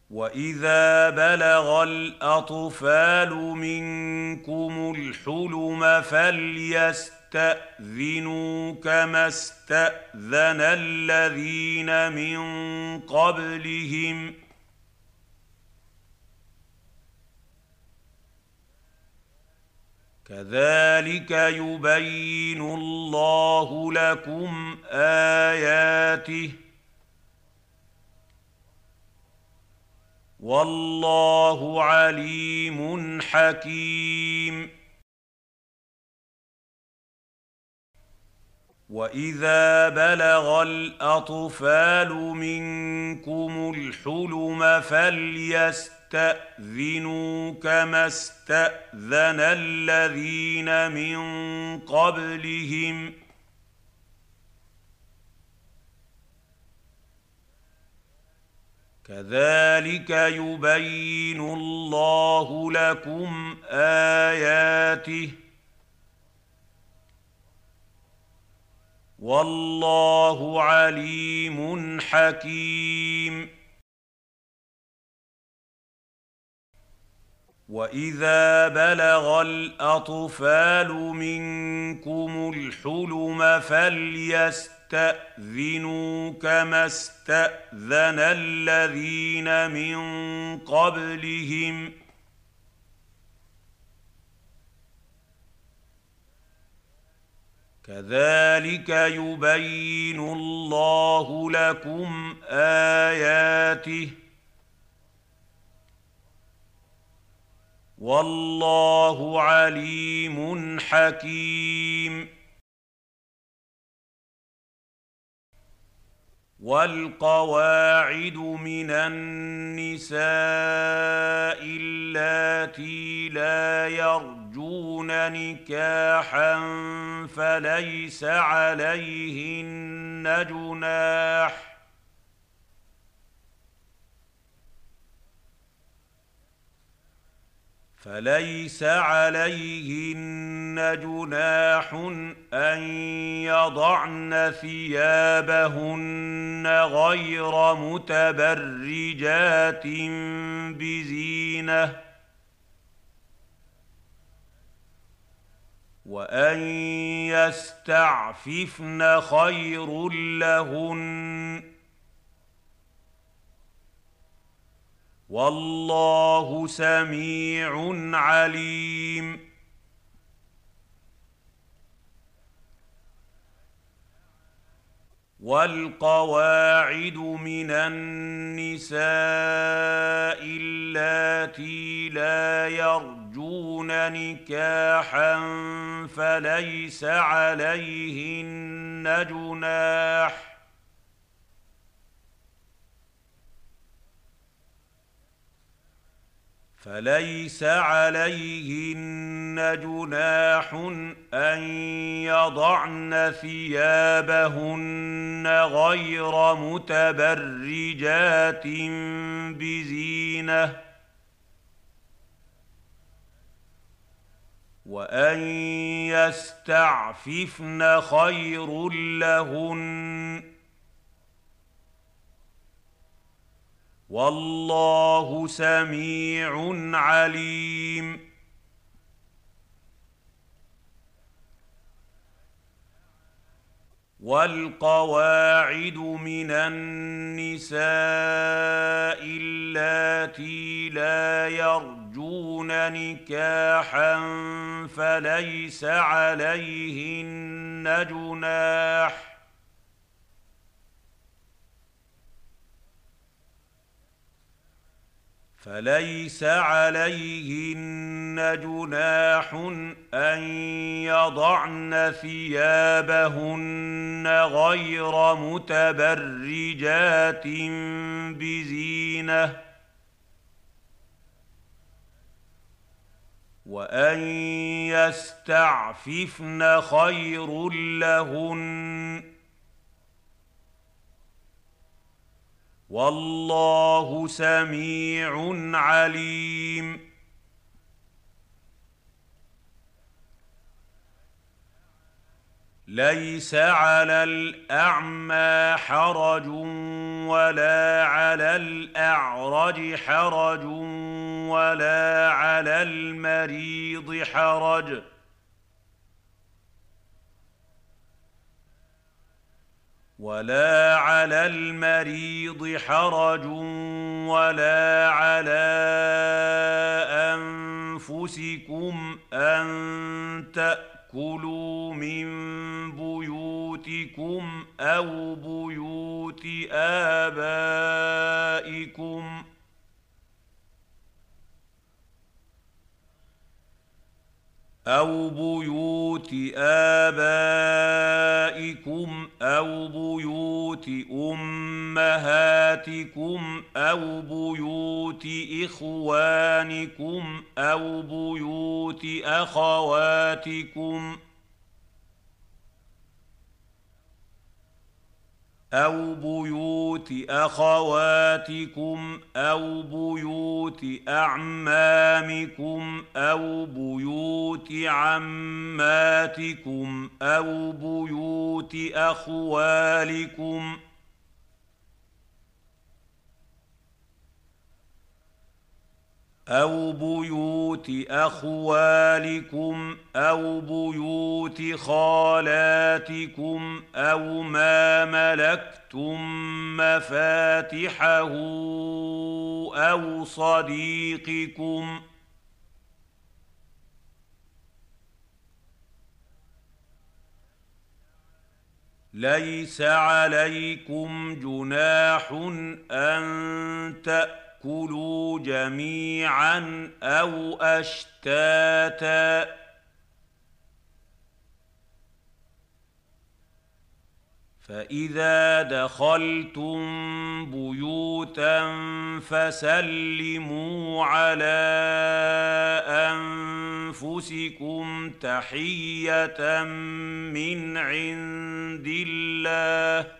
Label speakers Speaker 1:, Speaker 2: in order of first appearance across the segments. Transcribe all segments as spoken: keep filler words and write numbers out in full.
Speaker 1: وإذا بلغ الأطفال منكم الحلم فليستأذنوا كما استأذن الذين من قبلهم كذلك يبين الله لكم آياته والله عليم حكيم. وإذا بلغ الأطفال منكم الحلم فليستأذنوا كما استأذن الذين من قبلهم كذلك يبين الله لكم آياته والله عليم حكيم. وإذا بلغ الأطفال منكم الحلم فليستأذنوا كما استأذن الذين من قبلهم كذلك يبين الله لكم آياته والله عليم حكيم. والقواعد من النساء اللاتي لا يرجون نكاحا فليس عليهن جناح فليس عليهن جناح أن يضعن ثيابهن غير متبرجات بزينة وأن يستعففن خير لهن والله سميع عليم. والقواعد من النساء اللاتي لا يرجون نكاحا فليس عليهن جناح فليس عليهن جناح أن يضعن ثيابهن غير متبرجات بزينة وأن يستعففن خير لهن والله سميع عليم. والقواعد من النساء اللاتي لا يرجون نكاحا فليس عليهن جناح فليس عليهن جناح أن يضعن ثيابهن غير متبرجات بزينة وأن يستعففن خير لهن والله سميع عليم. ليس على الأعمى حرج ولا على الأعرج حرج ولا على المريض حرج ولا على المريض حرج ولا على أنفسكم أن تأكلوا من بيوتكم أو بيوت آبائكم أو بيوت آبائكم أو بيوت أمهاتكم أو بيوت إخوانكم أو بيوت أخواتكم أو بيوت أخواتكم أو بيوت أعمامكم أو بيوت عماتكم أو بيوت أخوالكم أو بيوت أخوالكم أو بيوت خالاتكم أو ما ملكتم مفاتحه أو صديقكم ليس عليكم جناح أن تأكلوا كلوا جميعا أو أشتاتا فإذا دخلتم بيوتا فسلموا على أنفسكم تحية من عند الله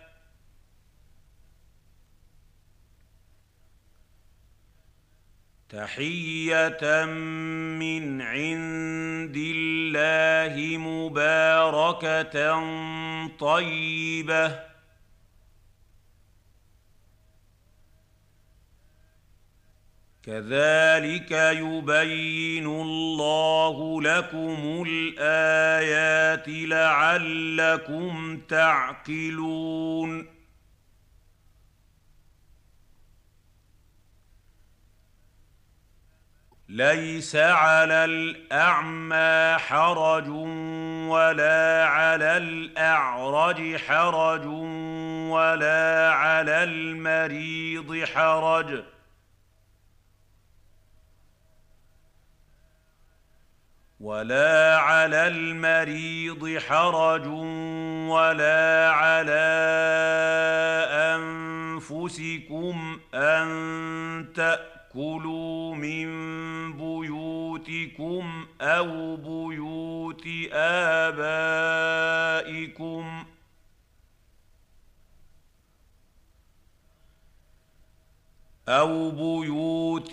Speaker 1: تحية من عند الله مباركة طيبة كذلك يبين الله لكم الآيات لعلكم تعقلون ليس على الأعمى حرج ولا على الأعرج حرج ولا على المريض حرج ولا على المريض حرج ولا على أنفسكم أن تأكلوا من بيوتكم أو بيوت آبائكم أو بيوت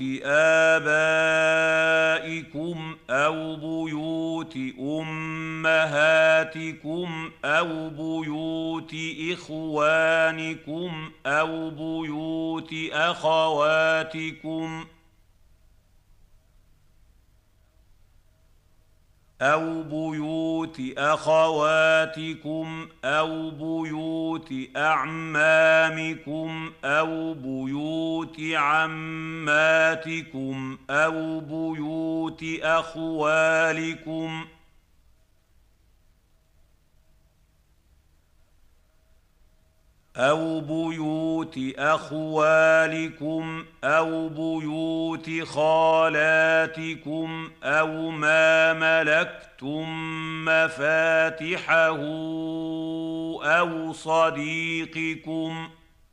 Speaker 1: آبائكم أو بيوت أمهاتكم أو بيوت إخوانكم أو بيوت أخواتكم أو بيوت أخواتكم أو بيوت أعمامكم أو بيوت عماتكم أو بيوت أخوالكم أو بيوت أخوالكم أو بيوت خالاتكم أو ما ملكتم مفاتحه أو صديقكم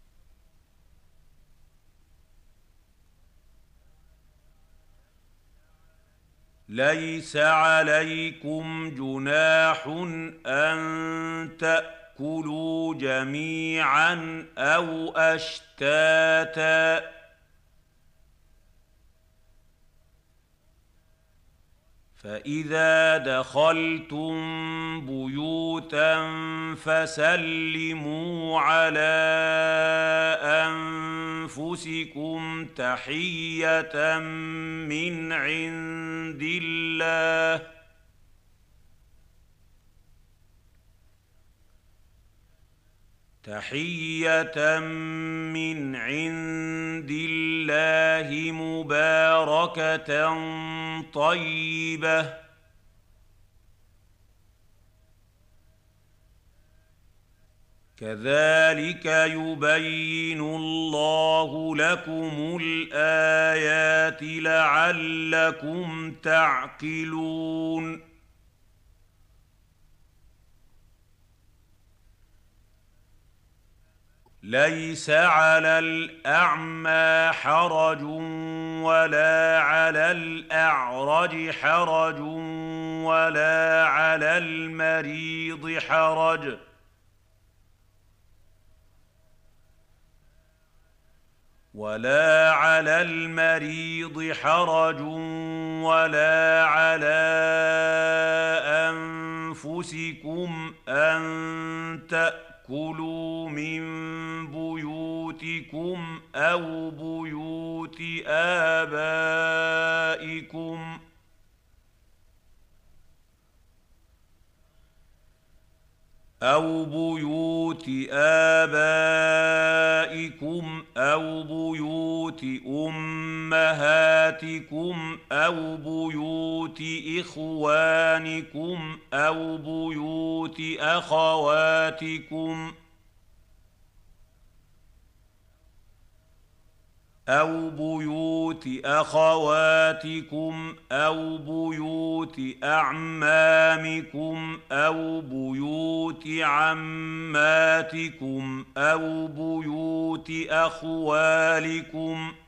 Speaker 1: ليس عليكم جناح أن تأكلوا كلوا جميعا أو أشتاتا فإذا دخلتم بيوتا فسلموا على أنفسكم تحية من عند الله تحية من عند الله مباركة طيبة كذلك يبين الله لكم الآيات لعلكم تعقلون ليس على الأعمى حرج ولا على الأعرج حرج ولا على المريض حرج ولا على المريض حرج ولا على أنفسكم أن تأكلوا من بيوتكم أو بيوت آبائكم أو بيوت آبائكم أو بيوت أمهاتكم أو بيوت إخوانكم أو بيوت أخواتكم أو بيوت أخواتكم أو بيوت أعمامكم أو بيوت عماتكم أو بيوت أخوالكم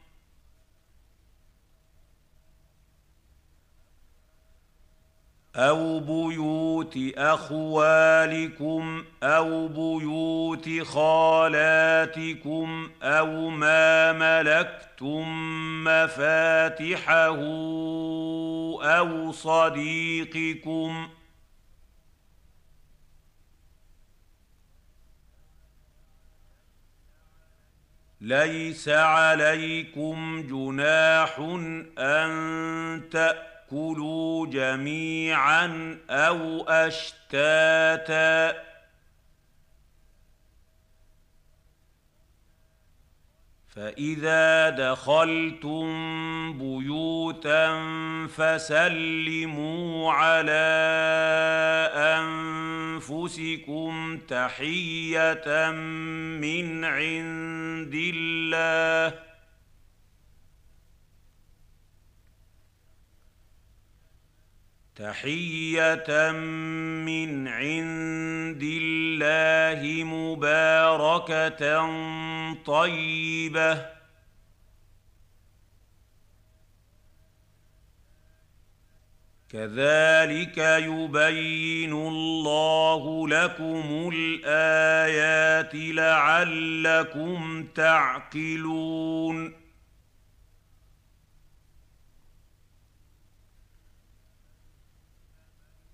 Speaker 1: أو بيوت أخوالكم أو بيوت خالاتكم أو ما ملكتم مفاتحه أو صديقكم ليس عليكم جناح أن تأكلوا كلوا جميعا أو أشتاتا فإذا دخلتم بيوتا فسلموا على أنفسكم تحية من عند الله تحية من عند الله مباركة طيبة كذلك يبين الله لكم الآيات لعلكم تعقلون